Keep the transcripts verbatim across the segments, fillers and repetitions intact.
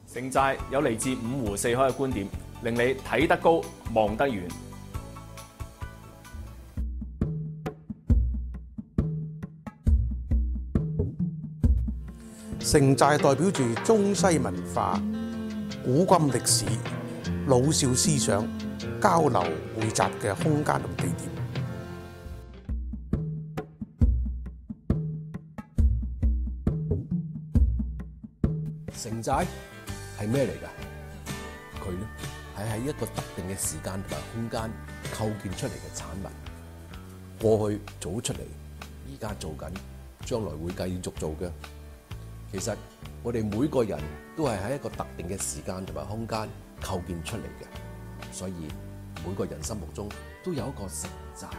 城寨有嚟自五湖四海嘅觀點，令你睇得高望得遠。 城寨代表住中西文化、古今歷史、老少思想交流匯集嘅空間同地點。 城寨係咩嚟㗎？佢咧係喺一個特定嘅時間同埋空間構建出嚟嘅產物。過去做出嚟，而家做緊，將來會繼續做嘅。其實我哋每個人都係喺一個特定嘅時間同埋空間構建出嚟嘅，所以每個人心目中都有一個城寨。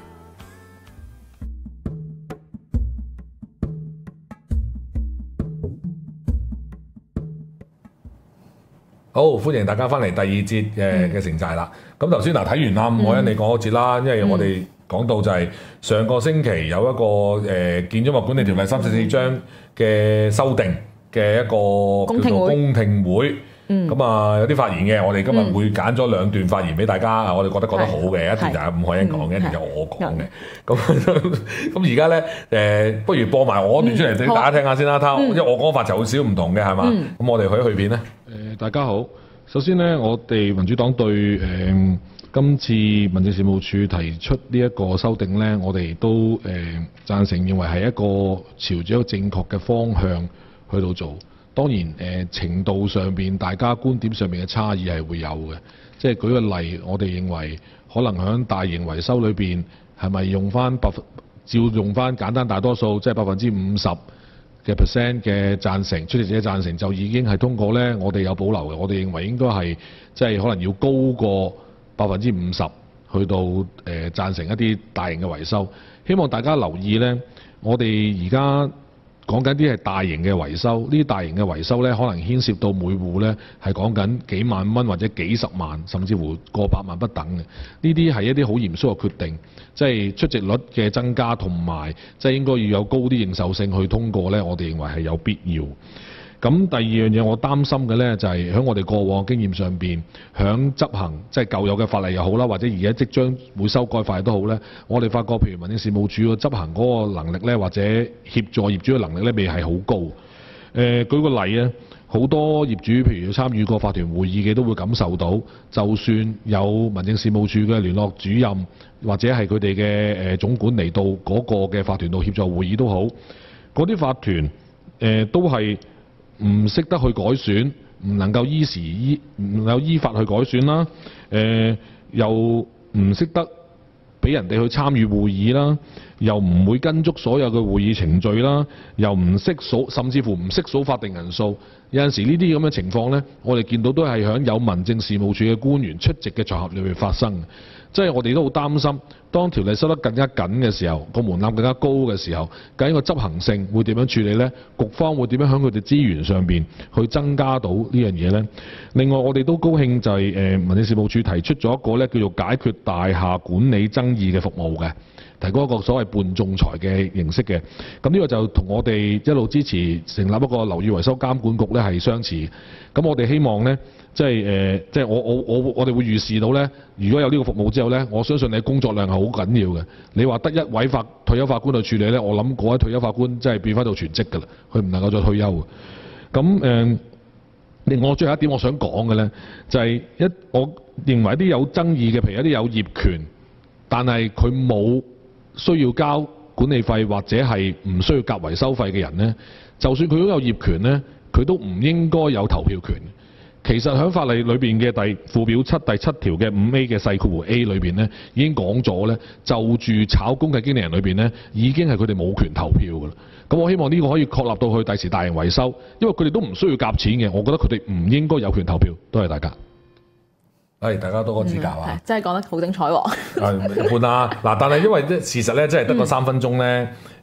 好，歡迎大家翻嚟第二節嘅嘅城寨啦。咁頭先嗱睇完啦，伍凱欣你講嗰節啦，因為我哋講到就係上個星期有一個誒、呃、建築物管理條例三十四章嘅修訂嘅一個叫做公聽會。咁啊、嗯、有啲發言嘅，我哋今日會揀咗兩段發言俾大家，嗯、我哋覺得覺得好嘅，一段就係伍凱欣講嘅，一段就我講嘅。咁咁而家咧誒，不如播埋我段出嚟俾大家聽下先啦。睇、嗯，因為我講法就好少唔同嘅，係嘛？咁、嗯、我哋去一去片咧。誒、 呃，大家好。首先咧，我哋民主黨對誒、呃、今次民政事務處提出呢一個修訂咧，我哋都誒、呃、贊成，認為係一個朝住一個正確嘅方向去到做。當然誒、呃、程度上邊，大家觀點上面嘅差異係會有嘅。即係舉個例，我哋認為可能喺大型維修裏邊係咪用翻百分照用翻簡單大多數，即係百分之五十嘅 percent 嘅贊成，出席者贊成就已經係通過呢？我哋有保留嘅。我哋認為應該係即係可能要高過百分之五十去到誒、呃、贊成一啲大型嘅維修。希望大家留意呢，我哋而家講緊啲係大型嘅維修，呢啲大型嘅維修呢，可能牽涉到每戶呢係講緊幾萬蚊或者幾十萬，甚至乎過百萬不等嘅。呢啲係一啲好嚴肅嘅決定，即係出席率嘅增加同埋，即係應該要有高啲認受性去通過呢，我哋認為係有必要。咁第二樣嘢我擔心嘅呢，就係喺我哋過往經驗上邊，響執行即係舊有嘅法例又好啦，或者而家即將會修改法例都好呢，我哋發覺譬如民政事務處嘅執行嗰個能力呢，或者協助業主嘅能力呢，未係好高。誒、呃，舉個例啊，好多業主譬如參與過法團會議嘅都會感受到，就算有民政事務處嘅聯絡主任或者係佢哋嘅誒總管嚟到嗰個嘅法團度協助會議都好，嗰啲法團誒、呃、都係唔識得去改選，唔能夠依時依唔能夠依法去改選啦。誒、呃、又唔識得俾人哋去參與會議啦，又唔會跟足所有嘅會議程序啦，又唔識數，甚至乎唔識數法定人數。有陣時呢啲咁嘅情況呢，我哋見到都係響有民政事務處嘅官員出席嘅場合裏面發生。即係我哋都好擔心，當條例收得更加緊嘅時候，個門檻更加高嘅時候，究竟個執行性會點樣處理呢？局方會點樣喺佢哋資源上邊去增加到呢樣嘢呢？另外，我哋都高興就係、是、誒、呃、民政事務處提出咗一個咧叫做解決大廈管理爭議嘅服務嘅，提供一個所謂半仲裁嘅形式嘅。咁呢個就同我哋一路支持成立一個樓宇維修監管局咧係相似。咁我哋希望呢。即係誒、呃，即係我我我我哋會預示到呢，如果有呢個服務之後呢，我相信你工作量係好緊要嘅。你話得一位法退休法官去處理呢，我諗嗰位退休法官真係變翻到全職㗎啦，佢唔能夠再退休嘅。咁誒、呃，另外最後一點我想講嘅呢，就係、是、一我認為一啲有爭議嘅，譬如一啲有業權，但係佢冇需要交管理費或者係唔需要夾維修費嘅人呢，就算佢擁有業權呢，佢都唔應該有投票權。其實喺法例裏邊嘅第附表七第七條嘅五 A 嘅細括弧 A 裏邊呢，已經講咗呢，就住炒工嘅經理人裏邊呢，已經係佢哋冇權投票㗎啦。咁我希望呢個可以確立到去第時大型維修，因為佢哋都唔需要夾錢嘅，我覺得佢哋唔應該有權投票。多謝大家。 係，大家多個指教啊！ 嗯、真係講得好精彩喎。 係一般啦，嗱，但係因為事實咧，真係得個三分鐘咧。誒、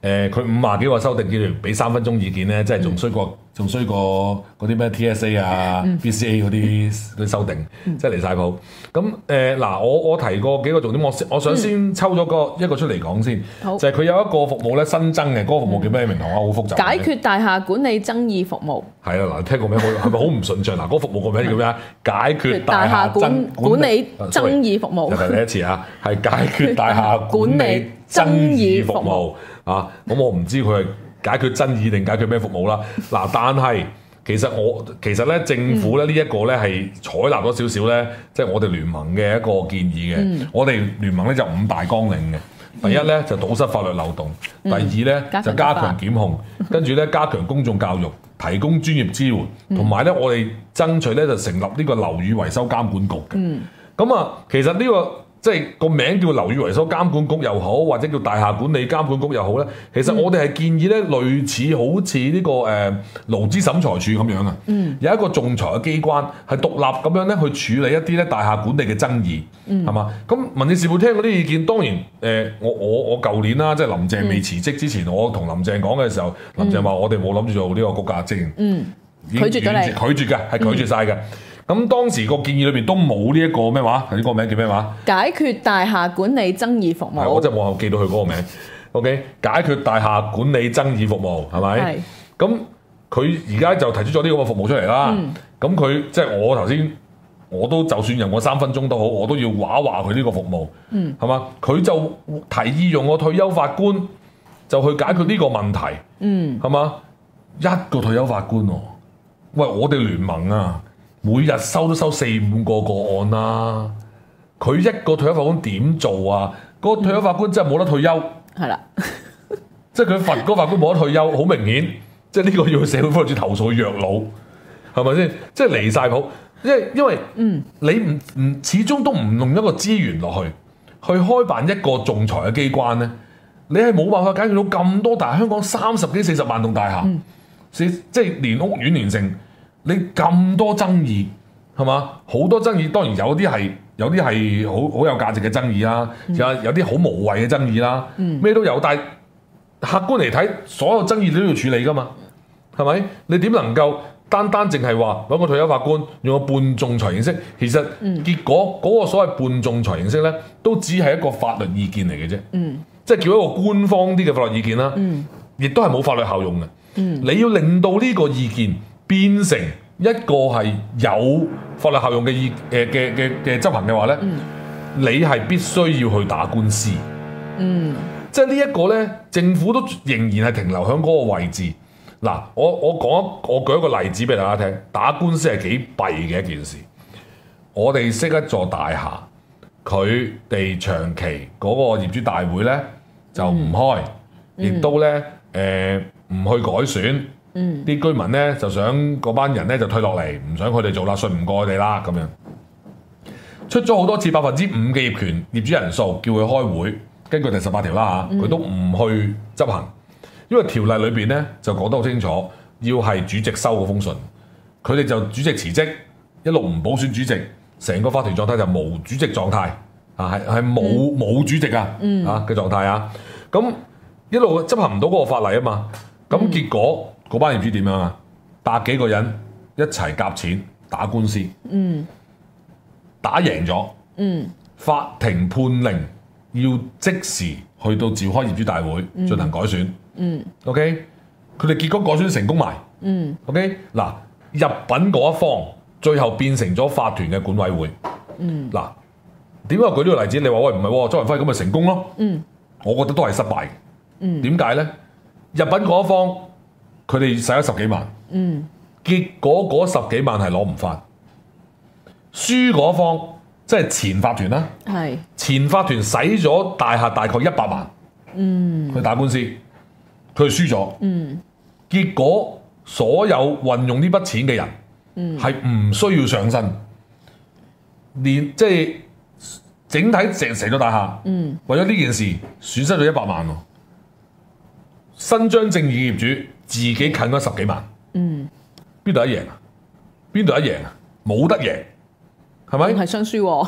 誒佢五廿幾個修訂叫做俾三分鐘意見咧，即係仲衰過仲衰過嗰啲咩 T S A 啊、 嗯、 B C A 嗰啲嗰啲修訂，嗯、即係離晒譜。咁誒嗱，我我提過幾個重點，我我想先抽咗個一個出嚟講先， 好就係佢有一個服務咧新增嘅，嗰、那個服務叫咩名堂啊？好複雜。 解決大廈管理爭議服務。 係啊，嗱，聽個名好係咪好唔順暢？嗱，嗰個服務個名叫咩啊？解決大廈管管理爭議服務。 又係第一次啊，係解決大廈管理爭議服務啊！咁我唔知佢係解決爭議定解決咩服務啦。嗱，但係其實我其實咧政府咧呢一個咧係採納咗少少咧，即係我哋聯盟嘅一個建議嘅。嗯、我哋聯盟咧就五大綱領嘅。第一咧就堵塞法律漏洞，第二咧就加強檢控，跟住咧加強公眾教育，提供專業支援，同埋咧我哋爭取咧就成立呢個樓宇維修監管局嘅。咁啊、嗯，其實呢、呢個即係個名叫樓宇維修監管局又好，或者叫大廈管理監管局又好咧，其實我哋係建議咧類似好似呢、呢個誒、呃、勞資審裁處咁樣啊，嗯、有一個仲裁嘅機關係獨立咁樣咧去處理一啲咧大廈管理嘅爭議。係嘛？咁、嗯、民政事務廳嗰啲意見當然誒、呃，我我我舊年啦，即係林鄭未辭職之前，嗯、我同林鄭講嘅時候，林鄭話我哋冇諗住做呢個局價證，嗯，拒絕咗你，拒絕嘅係拒絕晒嘅。咁、嗯、當時個建議裏邊都冇呢一個咩話？頭先個名叫咩話？ 解決大廈管理爭議服務。 我真係冇記到佢嗰個名。OK， 解決大廈管理爭議服務係咪？係。咁佢而家就提出咗呢個服務出嚟啦。咁佢、嗯、即係我頭先。我都就算用我三分鐘都好，我都要話話佢呢個服務，嗯，係嘛？佢就提議用我退休法官就去解決呢個問題，嗯，係嘛？一個退休法官喎、哦，喂，我哋聯盟啊，每日收都收四五個個案啦、啊，佢一個退休法官點做啊？嗰、那個退休法官真係冇得退休，係啦、嗯，即係佢罰嗰個法官冇得退休，好明顯，即係呢個要去社會福利署投訴虐老，係咪先？即係離晒譜。因為因為你唔唔始終都唔用一個資源落去去開辦一個仲裁嘅機關咧，你係冇辦法解決到咁多大香港三十幾四十萬棟大廈，嗯、即係連屋苑連成，你咁多爭議係嘛？好多爭議，當然有啲係有啲係好好有價值嘅爭議啦，嗯、有有啲好無謂嘅爭議啦，咩、嗯、都有。但係客觀嚟睇，所有爭議你都要處理噶嘛，係咪？你點能夠？單單淨係話揾個退休法官用個半仲裁形式，其實結果嗰個所謂半仲裁形式咧，都只係一個法律意見嚟嘅啫。嗯，即係叫一個官方啲嘅法律意見啦。嗯，亦都係冇法律效用嘅。嗯，你要令到呢個意見變成一個係有法律效用嘅意誒嘅嘅嘅執行嘅話咧，嗯、你係必須要去打官司。嗯，即係呢一個咧，政府都仍然係停留喺嗰個位置。嗱，我我講我舉一個例子俾大家聽，打官司係幾弊嘅一件事。我哋識一座大廈，佢哋長期嗰個業主大會咧就唔開，亦、嗯、都咧誒唔去改選，啲、嗯、居民咧就想嗰班人咧就退落嚟，唔想佢哋做啦，信唔過佢哋啦咁樣。出咗好多次百分之五嘅業權業主人數，叫佢開會，根據第十八條啦嚇，佢都唔去執行。因為條例裏邊咧就講得好清楚，要係主席收嗰封信，佢哋就主席辭職，一路唔補選主席，成個法團狀態就無主席狀態，啊係係冇冇主席啊，嗯、啊嘅狀態啊，咁一路執行唔到嗰個法例啊嘛，咁結果嗰、嗯、班業主點樣啊？百幾個人一齊夾錢打官司，嗯、打贏咗，嗯、法庭判令要即時去到召開業主大會進行改選。嗯嗯，OK，佢哋結果改選成功埋。嗯，OK，嗱，入稟嗰一方最後變成咗法團嘅管委會。嗯，嗱，點解我舉呢個例子？你話喂唔係，周文輝咁咪成功咯？嗯，我覺得都係失敗嘅。嗯，點解咧？入稟嗰一方佢哋使咗十幾萬。嗯，結果嗰十幾萬係攞唔翻。輸嗰方即係前法團啦。係是前法團使咗大廈大概一百萬。嗯，去打官司。佢輸咗，嗯、結果所有運用呢筆錢嘅人係唔、嗯、需要上身，連即係整體成成個大廈，嗯、為咗呢件事損失咗一百萬喎。伸張正義嘅業主自己近咗十幾萬，邊度、嗯、得贏啊？邊度得贏啊？冇得贏，係咪？係雙輸喎。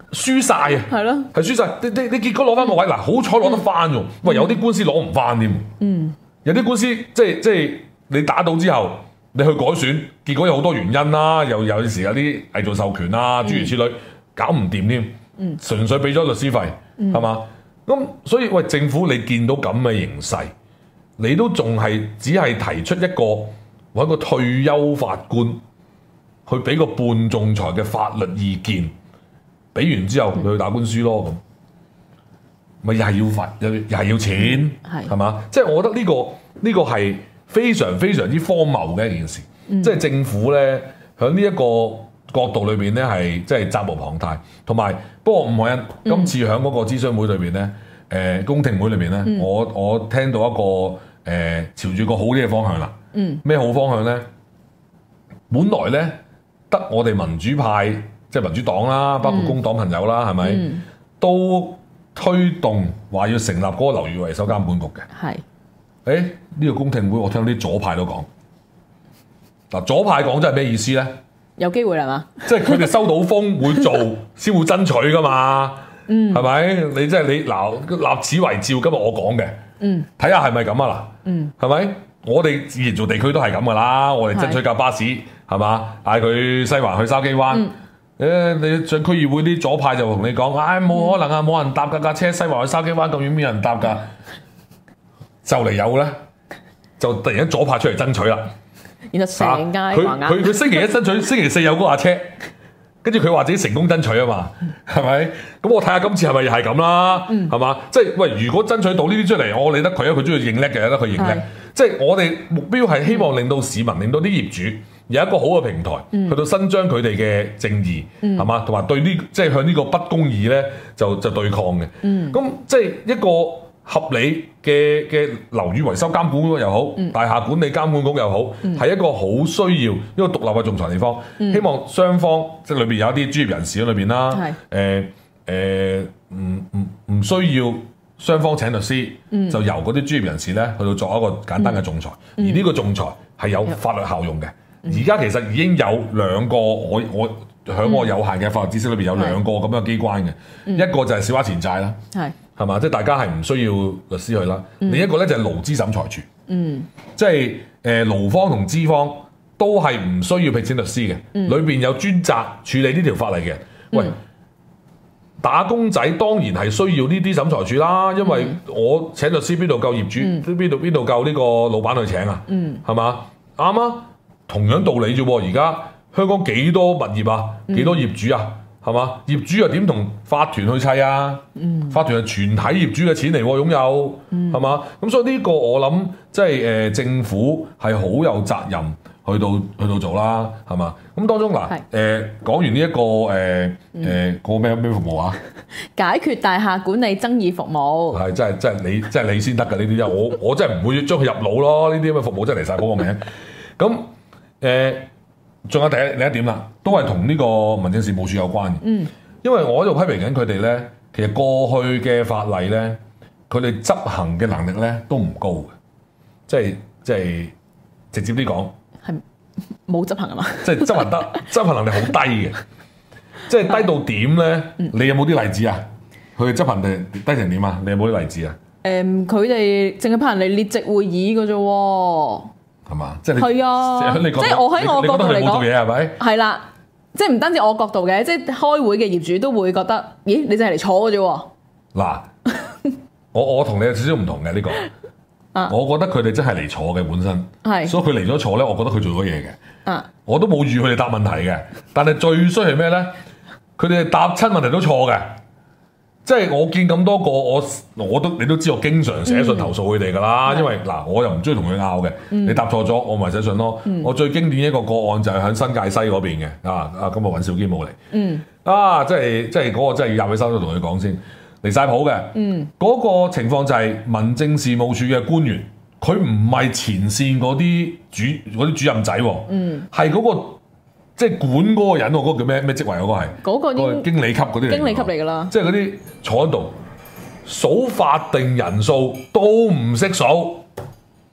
輸晒啊！ 係咯， 係輸晒。你你你結果攞翻個位嗱，好彩攞得翻喎。喂，有啲官司攞唔翻添。嗯，有啲官司即係即係你打到之後，你去改選，結果有好多原因啦，又有時有啲偽造授權啊，諸如此類，搞唔掂添。嗯，純粹俾咗律師費，係嘛？咁所以喂，政府你見到咁嘅形勢，你都仲係只係提出一個揾個退休法官去俾個半仲裁嘅法律意見，俾完之後你去打官司咯，咁咪又係要罰，又又係要錢，係嘛？即係我覺得呢個呢個係非常非常之荒謬嘅一件事，即係政府咧喺呢一個角度裏邊咧係即係責無旁貸，同埋不過吳凱欣今次喺嗰個諮詢會裏邊咧，誒、呃、公聽會裏邊咧，嗯、我我聽到一個誒、呃、朝住個好啲嘅方向啦。咩、嗯、好方向咧？本來咧得我哋民主派即係民主黨啦，包括工黨朋友啦，係咪、嗯、都推動話要成立嗰個樓宇維修監管局嘅？係是。誒呢、呢個公聽會我聽到啲左派都講，嗱左派講真係咩意思咧？ 有機會係嘛？ 即係佢哋收到風會做，先會爭取噶嘛？嗯，係咪？你即係你嗱立此為照，今日我講嘅，嗯，睇下係咪咁啊嗱，嗯，係咪？我哋自然做地區都係咁噶啦，我哋爭取架巴士係嘛，嗌佢西環去筲箕灣，誒、嗯，你上區議會啲左派就同你講，唉、哎，冇可能啊，冇人搭架架車西環去筲箕灣咁遠，邊有人搭㗎？就嚟有咧，就突然間左派出嚟爭取啦。 然後成街佢佢佢星期一爭取，星期四有嗰架車，跟住佢話自己成功爭取啊嘛，係咪？咁我睇下今次係咪又係咁啦，係嘛、嗯？即係喂，如果爭取到呢啲出嚟，我理得佢啊，佢中意認叻嘅，得佢認叻。是即係我哋目標係希望令到市民，令到啲業主有一個好嘅平台，嗯、去到伸張佢哋嘅正義，係嘛、嗯？同埋對呢，即係向呢個不公義咧，就就對抗嘅。咁、嗯、即係一個合理嘅嘅樓宇維修監管局又好，嗯、大廈管理監管局又好，係、嗯、一個好需要一個獨立嘅仲裁地方。嗯、希望雙方即係裏邊有一啲專業人士喺裏邊啦。誒誒唔唔唔需要雙方請律師，嗯、就由嗰啲專業人士咧去到作一個簡單嘅仲裁。嗯、而呢個仲裁係有法律效用嘅。而家、嗯、其實已經有兩個，我我喺我有限嘅法律知識裏邊有兩個咁樣嘅機關嘅，嗯、一個就係小額錢債啦。係。係嘛？即係大家係唔需要律師去啦。嗯、另一個咧就係勞資審裁處。嗯，即係誒勞方同資方都係唔需要聘請律師嘅。嗯，裏邊有專責處理呢條法例嘅。喂，嗯、打工仔當然係需要呢啲審裁處啦，因為我請律師邊度夠業主？邊度邊度夠呢個老闆去請啊？嗯，係嘛？啱啊，同樣道理啫喎。而家香港幾多物業啊？幾多業主啊？係嘛？業主又點同法團去砌啊？嗯、法團係全體業主嘅錢嚟喎，擁有係嘛？咁、嗯、所以呢個我諗即係誒政府係好有責任去到去到做啦，係嘛？咁當中嗱誒講完呢、這、一個誒誒個咩咩服務啊？ 解決大廈管理爭議服務係真係真係你真係你先得㗎呢啲，我我真係唔會將佢入腦咯。呢啲咁嘅服務真係離晒嗰個名。咁誒。呃仲有第一另一點啦，都係同呢個民政事務處有關嘅。嗯，因為我喺度批評緊佢哋咧，其實過去嘅法例咧，佢哋執行嘅能力咧都唔高嘅，即係即係直接啲講， 係冇執行啊嘛， 即係執行得執行能力好低嘅，即係低到點咧？嗯、你有冇啲例子啊？佢哋執行定低成點啊？你有冇啲例子啊？誒、 嗯，佢哋淨係派人嚟列席會議嘅啫喎。 係嘛？即係係啊！ 即係我喺我角度嚟講， 嘢係咪？ 係啦，即係唔單止我角度嘅，即係開會嘅業主都會覺得，咦？你淨係嚟坐嘅啫喎！ 嗱，我我同你有少少唔同嘅呢個，啊、我覺得佢哋真係嚟坐嘅本身，係是，所以佢嚟咗坐咧，我覺得佢做咗嘢嘅，啊，我都冇預佢哋答問題嘅，但係最衰係咩咧？佢哋答親問題都錯嘅。即係我見咁多個，我我都你都知，我經常寫信投訴佢哋㗎啦。嗯、因為嗱，我又唔中意同佢拗嘅。嗯、你答錯咗，我咪寫信咯。嗯、我最經典一個個案就係喺新界西嗰邊嘅。啊啊，今日尹兆堅冇嚟。嗯。啊，即係即係嗰個真係要入起身都同佢講先，離晒譜嘅。嗯。嗰個情況就係民政事務處嘅官員，佢唔係前線嗰啲主嗰啲主任仔喎。嗯。係嗰個。即係管嗰個人，我嗰個叫咩咩職位？嗰個係嗰個經理級嗰啲嚟， 經理級嚟㗎啦。 即係嗰啲坐喺度數法定人數都唔識數，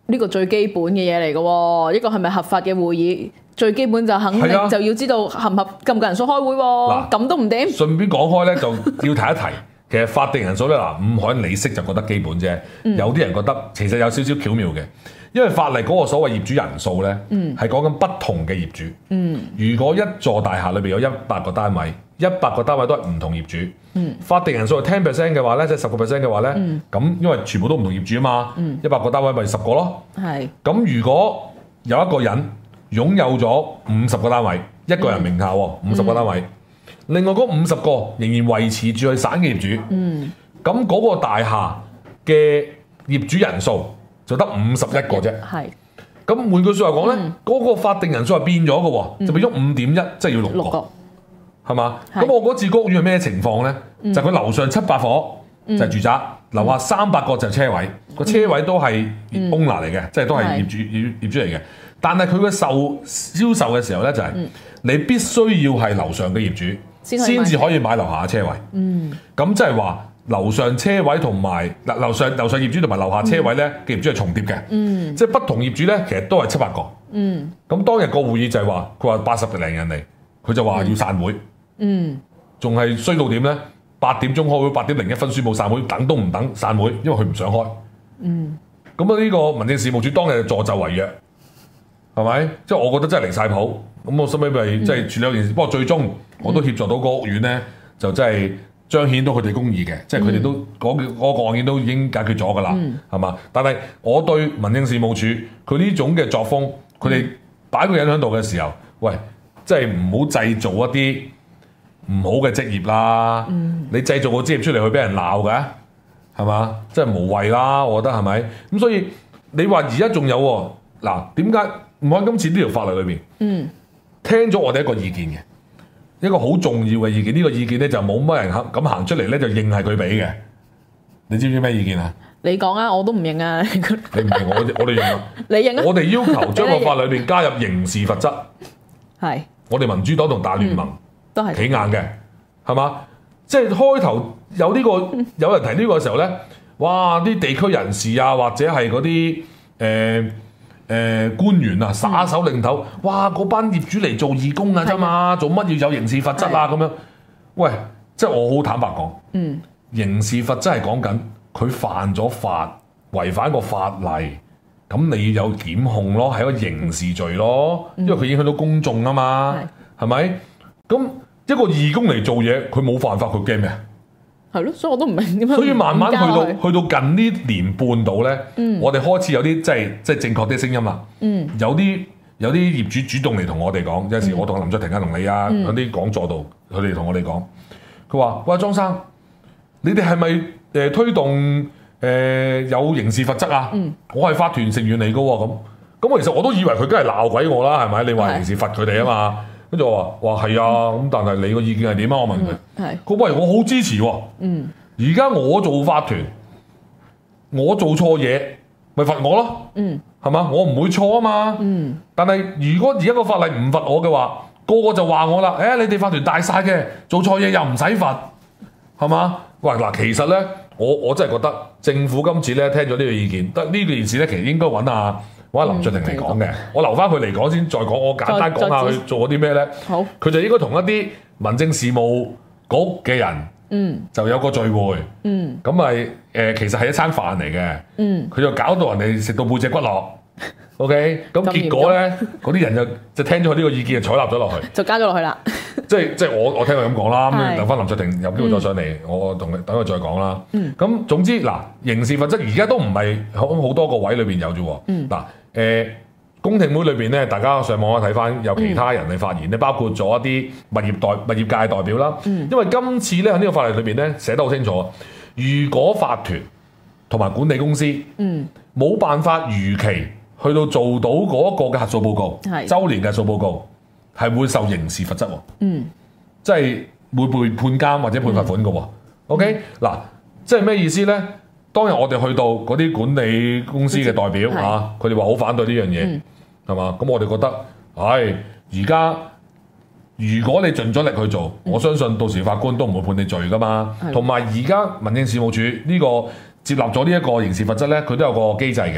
呢個最基本嘅嘢嚟嘅喎，一個係咪合法嘅會議？最基本就肯定係啊就要知道合唔合夠唔夠人數開會喎，咁都唔掂。 順便講開咧，就要提一提，其實法定人數咧嗱，五海你識就覺得基本啫， 嗯有啲人覺得其實有少少巧妙嘅，因為法例嗰個所謂業主人數咧，係講緊不同嘅業主。嗯、如果一座大廈裏邊有一百個單位，一百個單位都係唔同業主，嗯、法定人數係 ten percent 嘅話咧，即係十個 percent 嘅話咧，咁、嗯、因為全部都唔同業主啊嘛，一百、嗯、個單位咪十個咯。係咁，如果有一個人擁有咗五十個單位，一個人名下喎，五十個單位，嗯、另外嗰五十個仍然維持住去省嘅業主，咁嗰、嗯、個大廈嘅業主人數就得五十一個啫。係，咁換句説話講咧，嗰、嗯、個法定人數係變咗嘅喎，就變咗五點一，即係要六個，六個係嘛？咁我嗰次屋苑係咩情況咧？嗯、就係佢樓上七百伙就係住宅，樓、嗯、下三百個就係車位，個、嗯、車位都係 owner 嚟嘅，嗯、即係都係業主業業主嚟嘅。但係佢嘅售銷售嘅時候咧，就係、是嗯、你必須要係樓上嘅業主先至可以買樓下嘅車位。嗯，咁即係話樓上車位同埋嗱樓上樓上業主同埋樓下車位咧嘅、嗯、業主係重疊嘅。嗯，即係不同業主咧，其實都係七八個。嗯，咁當日個會議就係話，佢話八十零人嚟，佢就話要散會。嗯，仲係衰到點咧？八點鐘開會，八點零一分宣佈散會，等都唔等散會，因為佢唔想開。嗯，咁啊呢個民政事務處當日就助紂為虐。係咪？即係我覺得真係離晒譜。咁我收尾咪即係處理咗件事。不過最終我都協助到個屋苑咧，就真係彰顯到佢哋公義嘅。即係佢哋都嗰嗰個案件都已經解決咗㗎啦，係嘛、嗯？但係我對民政事務處佢呢種嘅作風，佢哋擺個人喺度嘅時候，喂，即係唔好製造一啲唔好嘅職業啦。嗯、你製造個職業出嚟去俾人鬧嘅，係嘛？即係無謂啦，我覺得係咪？咁所以你話而家仲有喎嗱？點解？唔喺今次呢條法例裏邊，嗯、聽咗我哋一個意見嘅，一個好重要嘅意見。呢、這個意見咧就冇乜人肯咁行出嚟咧，就認係佢俾嘅。你知唔知咩意見啊？你講啊，我都唔認啊。你唔認我，我哋認啊。 你認啊？ 我哋要求將個法例裏邊加入刑事罰則。係。我哋民主黨同大聯盟、嗯、都係企硬嘅，係嘛？即係開頭有呢、這個有人提呢個嘅時候咧，哇！啲地區人士啊，或者係嗰啲誒。呃誒、呃、官員啊，耍手擰頭，嗯、哇！嗰班業主嚟做義工啊啫嘛，的做乜要有刑事罰則啊？咁的樣，喂，即係我好坦白講，嗯，刑事罰則係講緊佢犯咗法，違反個法例，咁你要有檢控咯，係一個刑事罪咯，嗯、因為佢影響到公眾啊嘛，係咪的？咁一個義工嚟做嘢，佢冇犯法，佢驚咩？ 係咯，所以我都唔明點解。 所以慢慢去到去到近呢年半度咧，嗯、我哋開始有啲即係即係正確啲聲音啦。嗯、有啲有啲業主主動嚟同我哋講，有時我同林卓廷啊、同你啊喺啲講座度，佢哋同我哋講，佢話：喂，莊生，你哋係咪誒推動誒、呃、有刑事罰則啊？嗯、我係法團成員嚟噶喎，咁咁其實我都以為佢梗係鬧鬼我啦，係咪？你話刑事罰佢哋啊嘛？跟住我話：話係啊，咁但係你個意見係點啊？我問佢。係、嗯。佢喂，我好支持喎。嗯。而家我做法團，我做錯嘢，咪罰我咯。嗯。係嘛？我唔會錯啊嘛。嗯。但係如果而家個法例唔罰我嘅話，個個就話我啦。誒、哎，你哋法團大晒嘅，做錯嘢又唔使罰，係嘛？喂，嗱，其實咧，我我真係覺得政府今次咧聽咗呢個意見，得呢件事咧，其實應該揾下。我阿林卓廷嚟講嘅，嗯、我留翻佢嚟講先，再講。我簡單講下佢做咗啲咩咧。好，佢就應該同一啲民政事務局嘅人，嗯，就有個聚會，嗯，咁咪誒，其實係一餐飯嚟嘅，嗯，佢就搞到人哋食到背脊骨落，OK，咁結果咧，嗰啲人就就聽咗佢呢個意見，就採納咗落去， 就加咗落去啦。 即係即係我我聽佢咁講啦，咁留翻林卓廷有機會再上嚟，嗯、我同佢等佢再講啦。咁、嗯、總之嗱，刑事罰則而家都唔係好好多個位裏邊有啫喎。嗱、嗯，誒、呃、公聽會裏邊咧，大家上網睇翻有其他人嘅發言咧，嗯、包括咗一啲物業代物業界代表啦。嗯、因為今次咧喺呢個法例裏邊咧寫得好清楚，如果法團同埋管理公司冇、嗯、辦法如期去到做到嗰個嘅核數報告，是週年嘅核數報告。係會受刑事罰則喎，嗯，即係會被判監或者判罰款嘅喎。嗯、OK，嗱、嗯，即係咩意思咧？當日我哋去到嗰啲管理公司嘅代表嚇，佢哋話好反對呢樣嘢，係嘛、嗯？咁我哋覺得，唉，而家如果你盡咗力去做，嗯、我相信到時法官都唔會判你罪噶嘛。同埋而家民政事務處呢個接納咗呢一個刑事罰則咧，佢都有個機制嘅。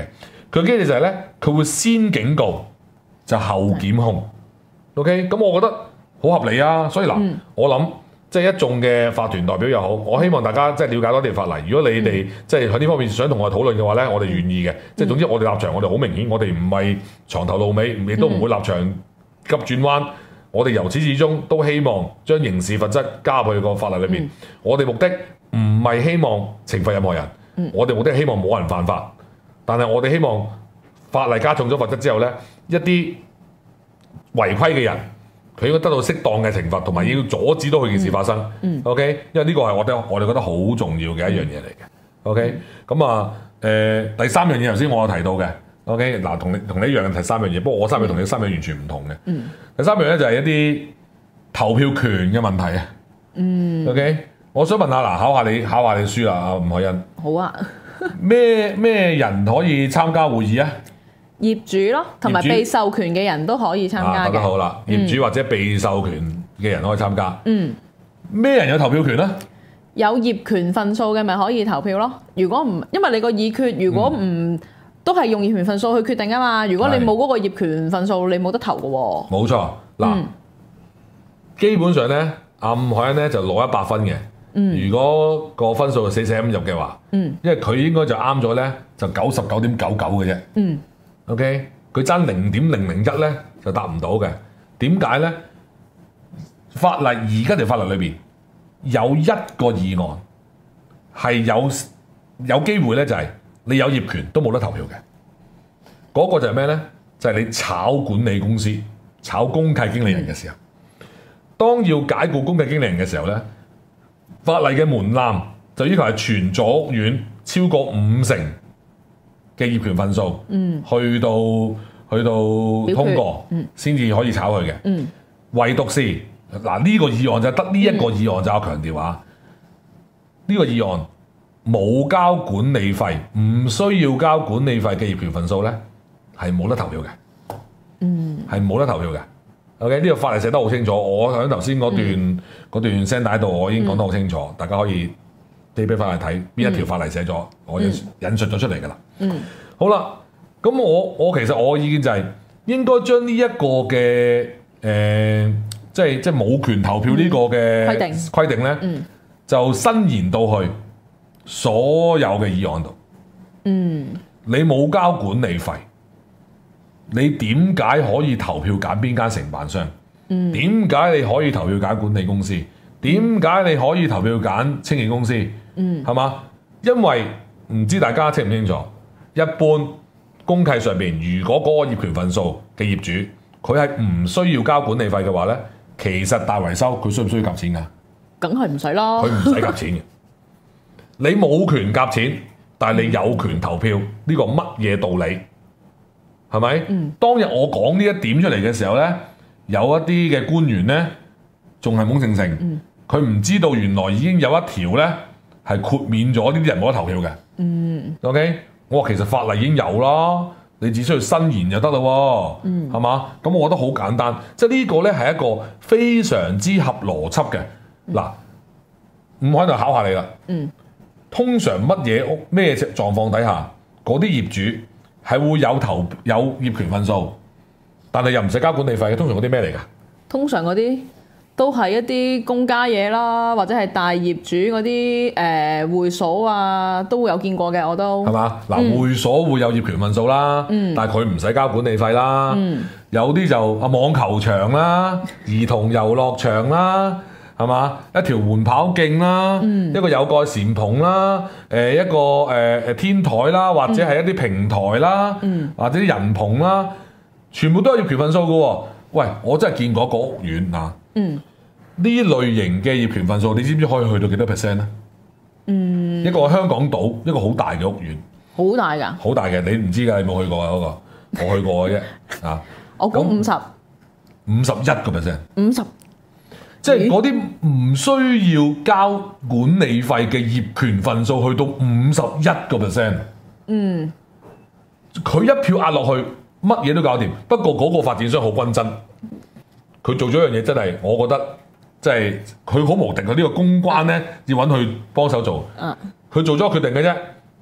佢嘅機制就係咧，佢會先警告就後檢控。OK， 咁我覺得好合理啊。所以嗱， 嗯、 我諗即係一眾嘅法團代表又好，我希望大家即係了解多啲法例。如果你哋、嗯、即係喺呢方面想同我哋討論嘅話咧，我哋願意嘅。即係總之我哋立場，我哋好明顯，我哋唔係床頭露尾，亦都唔會立場急轉彎。我哋由始至終都希望將刑事罰則加入去個法例裏邊。嗯、我哋目的唔係希望懲罰任何人，嗯、我哋目的係希望冇人犯法。但係我哋希望法例加重咗罰則之後咧，一啲違規嘅人，佢應該得到適當嘅懲罰，同埋要阻止到佢件事發生。嗯、OK， 因為呢個係我哋我哋覺得好重要嘅一樣嘢嚟嘅。OK，咁啊誒第三樣嘢頭先我有提到嘅。OK， 嗱同你同你一樣嘅第三樣嘢，不過我三樣同你三樣完全唔同嘅。嗯、第三樣咧就係一啲投票權嘅問題啊。嗯、OK， 我想問下嗱，考下你考下你書啦，阿吳凱欣。 好啊。 咩咩人可以參加會議啊？ 業主咯，同埋被授權嘅人都可以參加嘅。 講得好啦，業主或者被授權嘅人可以參加。嗯。咩人有投票權咧？ 有業權份數嘅咪可以投票咯。如果唔，因為你個議決如果唔、嗯、都係用業權份數去決定啊嘛。如果你冇嗰個業權份數，你冇得投嘅喎。冇錯，嗱，嗯、基本上咧，阿吳凱欣咧就攞一百分嘅。嗯、如果個分數係四捨五入嘅話，嗯、因為佢應該就啱咗咧，就九十九點九九嘅啫。嗯、OK， 佢爭零點零零一咧就達唔到嘅。點解咧？法例而家條法例裏邊有一個議案係有有機會咧，就係你有業權都冇得投票嘅。嗰、嗰個就係咩咧？就係、係、你炒管理公司、炒公契經理人嘅時候，嗯、當要解僱公契經理人嘅時候咧。法例嘅門檻就要求係全組院超過五成嘅業權份數，嗯、去到去到通過，先至、嗯、可以炒佢嘅。嗯、唯獨是嗱呢、呢個議案就得呢一個議案就我強調啊，呢、嗯、個議案冇交管理費，唔需要交管理費嘅業權份數咧，係冇得投票嘅。嗯，係冇得投票嘅。OK， 呢個法例寫得好清楚，我喺頭先嗰段嗰、嗯、段聲帶度，我已經講得好清楚，嗯、大家可以對比翻嚟睇邊一條法例寫咗，嗯、我引述咗出嚟㗎啦。嗯，好啦，咁我我其實我嘅意見就係、是、應該將呢一個嘅誒、呃，即係即係冇權投票呢個嘅規定規定咧，嗯、就伸延到去所有嘅議案度。嗯，你冇交管理費。你點解可以投票揀邊間承辦商？點解、嗯、你可以投票揀管理公司？點解你可以投票揀清潔公司？係嘛、嗯？因為唔知大家清唔清楚？一般公契上邊，如果嗰個業權份數嘅業主佢係唔需要交管理費嘅話咧，其實大維修佢需唔需要夾錢㗎？梗係唔使啦，佢唔使夾錢嘅。你冇權夾錢，但係你有權投票，呢、呢個乜嘢道理？係咪？嗯、當日我講呢一點出嚟嘅時候咧，有一啲嘅官員咧，仲係懵盛盛，佢唔、嗯、知道原來已經有一條咧係豁免咗呢啲人冇得投票嘅。嗯、OK， 我話其實法例已經有啦，你只需要伸延就得咯，係嘛、嗯？咁我覺得好簡單，即係呢個咧係一個非常之合邏輯嘅。嗱、嗯，唔喺度考下你啦。嗯、通常乜嘢屋咩狀況底下，嗰啲業主係會有投有業權份數，但係又唔使交管理費嘅。通常嗰啲咩嚟㗎？通常嗰啲都係一啲公家嘢啦，或者係大業主嗰啲誒會所啊，都會有見過嘅。我都係嘛？嗱，嗯、會所會有業權份數啦，嗯、但係佢唔使交管理費啦。嗯、有啲就啊網球場啦、兒童遊樂場啦。係嘛？一條緩跑徑啦，嗯、一個有蓋簷篷啦，誒一個誒誒、呃、天台啦，或者係一啲平台啦，嗯、或者啲人棚啦，全部都有業權份數嘅喎。喂，我真係見過一個屋苑啊，呢、嗯、類型嘅業權份數，你知唔知可以去到幾多 percent 咧？嗯，一個香港島，一個好大嘅屋苑，好大㗎，好大嘅，你唔知㗎，你冇去過啊嗰、嗰個，我去過嘅啫，啊，我估五十，五十一個 percent，五十。即係嗰啲唔需要交管理費嘅業權份數去到五十一個 percent， 嗯，佢一票壓落去，乜嘢都搞掂。不過嗰個發展商好均真，佢做咗一樣嘢真係，我覺得即係佢好無敵。佢呢個公關咧要揾佢幫手做，佢做咗個決定嘅啫。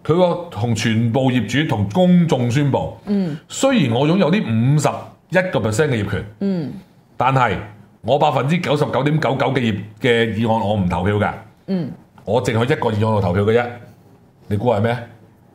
佢個同全部業主同公眾宣佈，嗯，雖然我擁有啲五十一個 percent 嘅業權，嗯，但係我百分之九十九點九九嘅業嘅議案我唔投票嘅，嗯，我淨係一個議案度投票嘅啫。你估係咩？誒、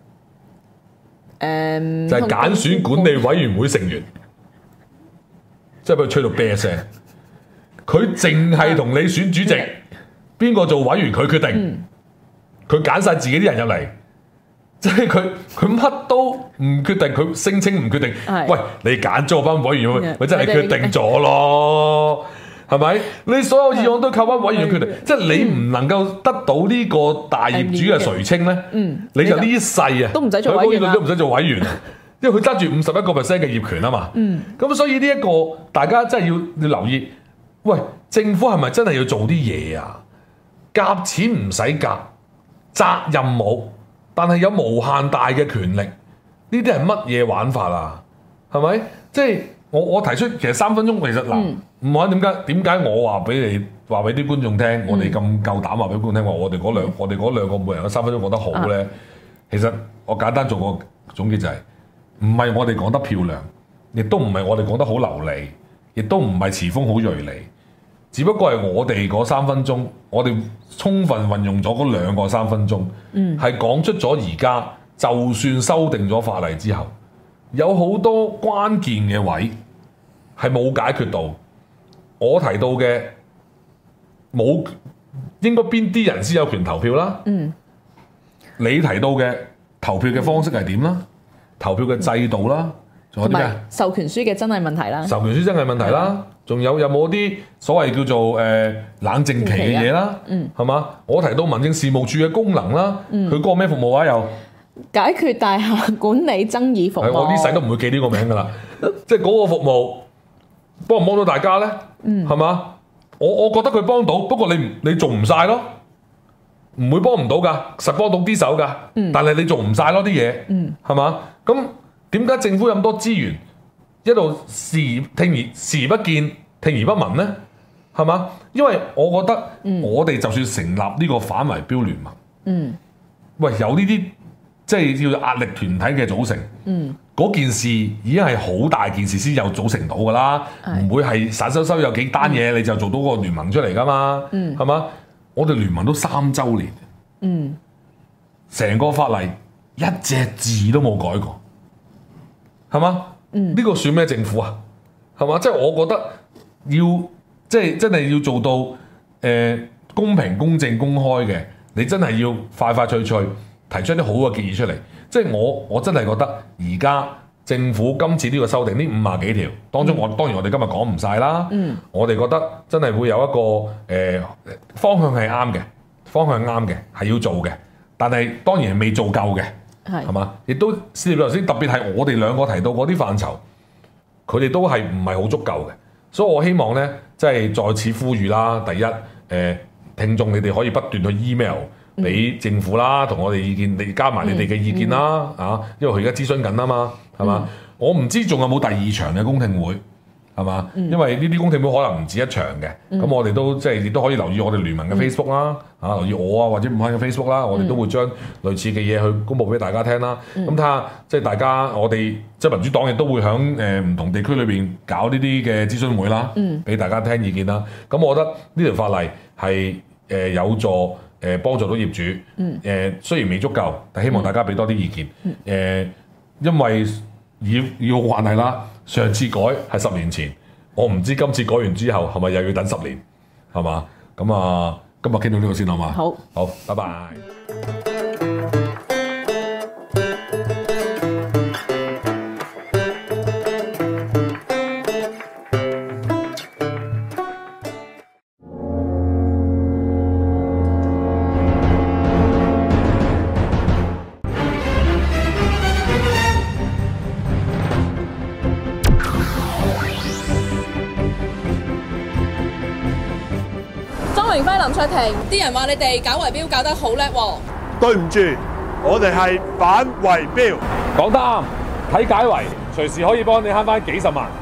嗯，就係揀選管理委員會成員，即係俾佢吹到啤聲。佢淨係同你選主席，邊個、嗯、做委員佢決定，佢揀晒自己啲人入嚟。即係佢佢乜都唔決定，佢聲稱唔決定。喂，你揀咗班委員會，咪真係決定咗咯？係咪？你所有議案都靠班委員決定，即係你唔能夠得到呢個大業主嘅垂青咧，嗯、你就呢世啊都唔使做委員啦，都唔使做委員，因為佢揸住五十一個 percent 嘅業權啊嘛。咁、嗯、所以呢一個大家真係要要留意。喂，政府係咪真係要做啲嘢啊？夾錢唔使夾，責任冇。但係有無限大嘅權力，呢啲係乜嘢玩法啊？係咪？即係我我提出其實三分鐘其實嗱，唔話點解點解我話俾你話俾啲觀眾聽，嗯、我哋咁夠膽話俾觀眾聽話，我哋嗰兩、嗯、我哋嗰兩個每人嘅三分鐘講得好咧。啊、其實我簡單做個總結就係、是，唔係我哋講得漂亮，亦都唔係我哋講得好流利，亦都唔係詞風好銳利。只不過係我哋嗰三分鐘，我哋充分運用咗嗰兩個三分鐘，係講、嗯、出咗而家就算修訂咗法例之後，有好多關鍵嘅位係冇解決到。我提到嘅冇應該邊啲人先有權投票啦？嗯、你提到嘅投票嘅方式係點啦？投票嘅制度啦？仲有啲咩？ 授權書嘅真係問題啦。 授權書真係問題啦。仲有有冇啲所謂叫做誒、呃、冷靜期嘅嘢啦？嗯，係嘛？我提到民政事務處嘅功能啦，佢嗰、嗯、個咩服務啊？又解決大廈管理爭議服務。 我呢世都唔會記呢個名㗎啦。即係嗰個服務幫唔幫到大家咧？嗯，係嘛？我我覺得佢幫到，不過你你做唔晒咯，唔會幫唔到㗎，實幫到啲手㗎。嗯、但係你做唔晒咯啲嘢，嗯，係嘛？咁點解政府有咁多資源？一路視聽而視而不見，聽而不聞咧，係嘛？因為我覺得我哋就算成立呢個反圍標聯盟，嗯，喂，有呢啲即係叫做壓力團體嘅組成，嗯，嗰件事已經係好大件事先有組成到噶啦，唔是會係散收收有幾單嘢、嗯、你就做到個聯盟出嚟噶嘛，嗯，係嘛？我哋聯盟都三週年，嗯，成個法例一隻字都冇改過，係嘛？呢、嗯、個算咩政府啊？係嘛？即係我覺得要即係真係要做到誒、呃、公平、公正、公開嘅，你真係要快快脆脆提出啲好嘅建議出嚟。即係我我真係覺得而家政府今次呢個修訂呢五十幾條當中我，我當然我哋今日講唔晒啦。嗯、我哋覺得真係會有一個誒、呃、方向係啱嘅，方向啱嘅係要做嘅，但係當然係未做夠嘅。係，係嘛？亦都司徒頭先特別係我哋兩個提到嗰啲範疇，佢哋都係唔係好足夠嘅，所以我希望咧，即係在此呼籲啦。第一，誒、呃、聽眾你哋可以不斷去 email 俾政府啦，同我哋意見，你加埋你哋嘅意見啦，嗯、啊，因為佢而家諮詢緊啊嘛，係嘛？嗯、我唔知仲有冇第二場嘅公聽會。係嘛？嗯、因為呢啲公聽會可能唔止一場嘅，咁、嗯、我哋都即係亦都可以留意我哋聯盟嘅 Facebook 啦，嗯、啊留意我啊或者伍漢嘅 Facebook 啦，我哋都會將類似嘅嘢去公佈俾大家聽啦。咁睇下即係大家我哋即係民主黨亦都會喺誒唔同地區裏邊搞呢啲嘅諮詢會啦，俾、嗯、大家聽意見啦。咁我覺得呢條法例係誒、呃、有助誒、呃、幫助到業主，誒、嗯呃、雖然未足夠，但希望大家俾多啲意見。誒、嗯呃，因為要要慣例啦。上次改係十年前，我唔知今次改完之後係咪又要等十年，係嘛？咁啊，今日傾到呢度先好嘛？好，好，拜拜。 林卓廷，啲人話你哋搞圍標搞得好叻喎。 對唔住，我哋係反圍標。 講得啱，睇解圍隨時可以幫你慳翻幾十萬。